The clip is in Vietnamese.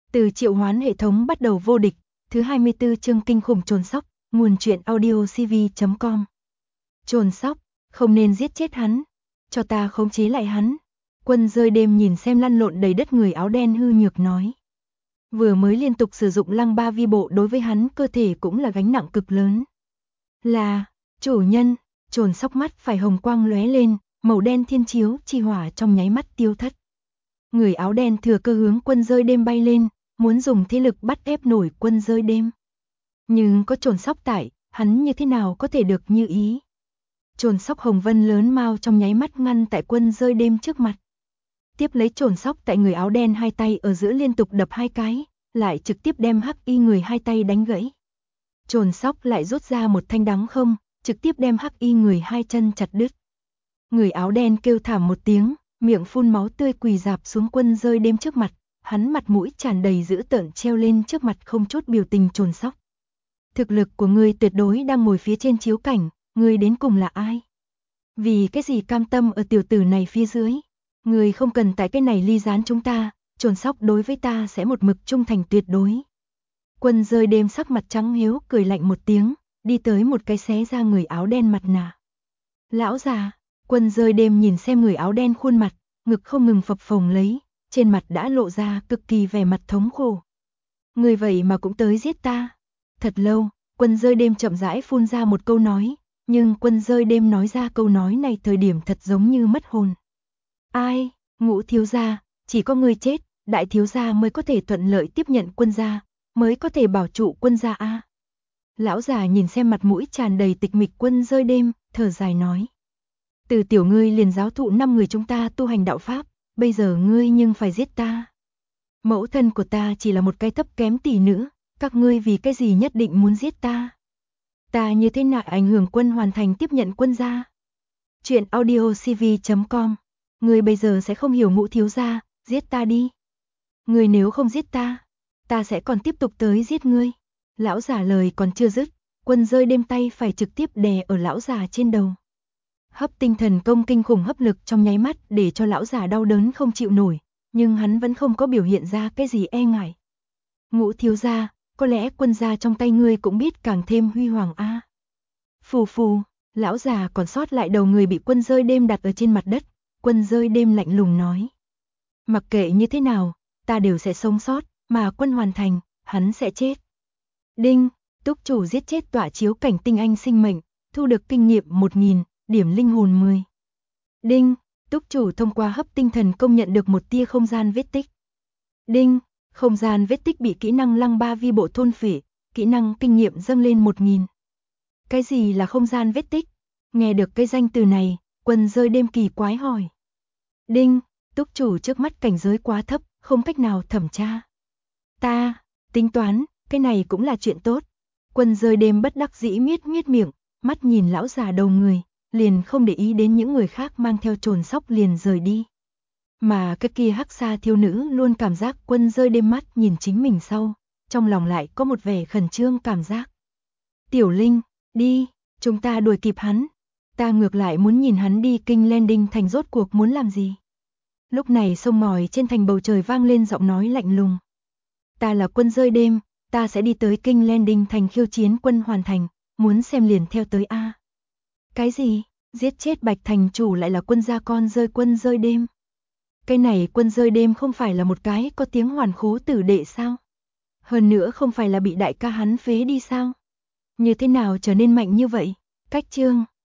Từ triệu hoán hệ thống bắt đầu vô địch, thứ 24 chương kinh khủng trồn sóc, nguồn truyện audio cv.com. Trồn sóc, không nên giết chết hắn, cho ta khống chế lại hắn. Quân rơi đêm nhìn xem lăn lộn đầy đất người áo đen hư nhược nói. Vừa mới liên tục sử dụng lăng ba vi bộ đối với hắn cơ thể cũng là gánh nặng cực lớn. Là, chủ nhân, trồn sóc mắt phải hồng quang lóe lên, màu đen thiên chiếu chi hỏa trong nháy mắt tiêu thất. Người áo đen thừa cơ hướng quân rơi đêm bay lên, muốn dùng thế lực bắt ép nổi quân rơi đêm. Nhưng có trồn sóc tại, hắn như thế nào có thể được như ý. Trồn sóc hồng vân lớn mau trong nháy mắt ngăn tại quân rơi đêm trước mặt. Tiếp lấy trồn sóc tại người áo đen hai tay ở giữa liên tục đập hai cái, lại trực tiếp đem hắc y người hai tay đánh gãy. Trồn sóc lại rút ra một thanh đắng không, trực tiếp đem hắc y người hai chân chặt đứt. Người áo đen kêu thảm một tiếng, miệng phun máu tươi quỳ rạp xuống quân rơi đêm trước mặt, hắn mặt mũi tràn đầy dữ tợn treo lên trước mặt không chút biểu tình trồn sóc. Thực lực của ngươi tuyệt đối đang ngồi phía trên chiếu cảnh, ngươi đến cùng là ai? Vì cái gì cam tâm ở tiểu tử này phía dưới? Ngươi không cần tại cái này ly gián chúng ta, trồn sóc đối với ta sẽ một mực trung thành tuyệt đối. Quân rơi đêm sắc mặt trắng hiếu cười lạnh một tiếng, đi tới một cái xé ra người áo đen mặt nạ. Lão già, quân rơi đêm nhìn xem người áo đen khuôn mặt, ngực không ngừng phập phồng lấy, trên mặt đã lộ ra cực kỳ vẻ mặt thống khổ. Người vậy mà cũng tới giết ta. Thật lâu, quân rơi đêm chậm rãi phun ra một câu nói, nhưng quân rơi đêm nói ra câu nói này thời điểm thật giống như mất hồn. Ai, Ngũ thiếu gia, chỉ có người chết, đại thiếu gia mới có thể thuận lợi tiếp nhận quân gia, mới có thể bảo trụ quân gia a. Lão già nhìn xem mặt mũi tràn đầy tịch mịch quân rơi đêm, thở dài nói. Từ tiểu ngươi liền giáo thụ 5 người chúng ta tu hành đạo pháp, bây giờ ngươi nhưng phải giết ta. Mẫu thân của ta chỉ là một cái thấp kém tỷ nữ, các ngươi vì cái gì nhất định muốn giết ta? Ta như thế nào ảnh hưởng quân hoàn thành tiếp nhận quân gia? Chuyện audio cv.com. Ngươi bây giờ sẽ không hiểu Ngũ thiếu gia, giết ta đi. Ngươi nếu không giết ta, ta sẽ còn tiếp tục tới giết ngươi. Lão già lời còn chưa dứt, quân rơi đêm tay phải trực tiếp đè ở lão già trên đầu. Hấp tinh thần công kinh khủng hấp lực trong nháy mắt để cho lão già đau đớn không chịu nổi, nhưng hắn vẫn không có biểu hiện ra cái gì e ngại. Ngũ thiếu gia, có lẽ quân gia trong tay ngươi cũng biết càng thêm huy hoàng a. Phù phù, lão già còn sót lại đầu người bị quân rơi đêm đặt ở trên mặt đất, quân rơi đêm lạnh lùng nói. Mặc kệ như thế nào, ta đều sẽ sống sót, mà quân hoàn thành, hắn sẽ chết. Đinh, túc chủ giết chết tọa chiếu cảnh tinh anh sinh mệnh, thu được kinh nghiệm 1000, điểm linh hồn 10. Đinh, túc chủ thông qua hấp tinh thần công nhận được một tia không gian vết tích. Đinh, không gian vết tích bị kỹ năng lăng ba vi bộ thôn phệ, kỹ năng kinh nghiệm dâng lên 1000. Cái gì là không gian vết tích? Nghe được cái danh từ này, quân rơi đêm kỳ quái hỏi. Đinh, túc chủ trước mắt cảnh giới quá thấp, không cách nào thẩm tra. Ta, tính toán, cái này cũng là chuyện tốt. Quân rơi đêm bất đắc dĩ miết miệng, mắt nhìn lão già đầu người, liền không để ý đến những người khác mang theo trồn sóc liền rời đi. Mà cái kia hắc sa thiếu nữ luôn cảm giác quân rơi đêm mắt nhìn chính mình sau, trong lòng lại có một vẻ khẩn trương cảm giác. Tiểu Linh, đi, chúng ta đuổi kịp hắn. Ta ngược lại muốn nhìn hắn đi Kinh Landing thành rốt cuộc muốn làm gì. Lúc này sông mỏi trên thành bầu trời vang lên giọng nói lạnh lùng. Ta là quân rơi đêm, ta sẽ đi tới Kinh Landing thành khiêu chiến quân hoàn thành, muốn xem liền theo tới a. Cái gì? Giết chết Bạch thành chủ lại là quân gia con rơi quân rơi đêm. Cái này quân rơi đêm không phải là một cái có tiếng hoàn khố tử đệ sao? Hơn nữa không phải là bị đại ca hắn phế đi sao? Như thế nào trở nên mạnh như vậy? Cách chương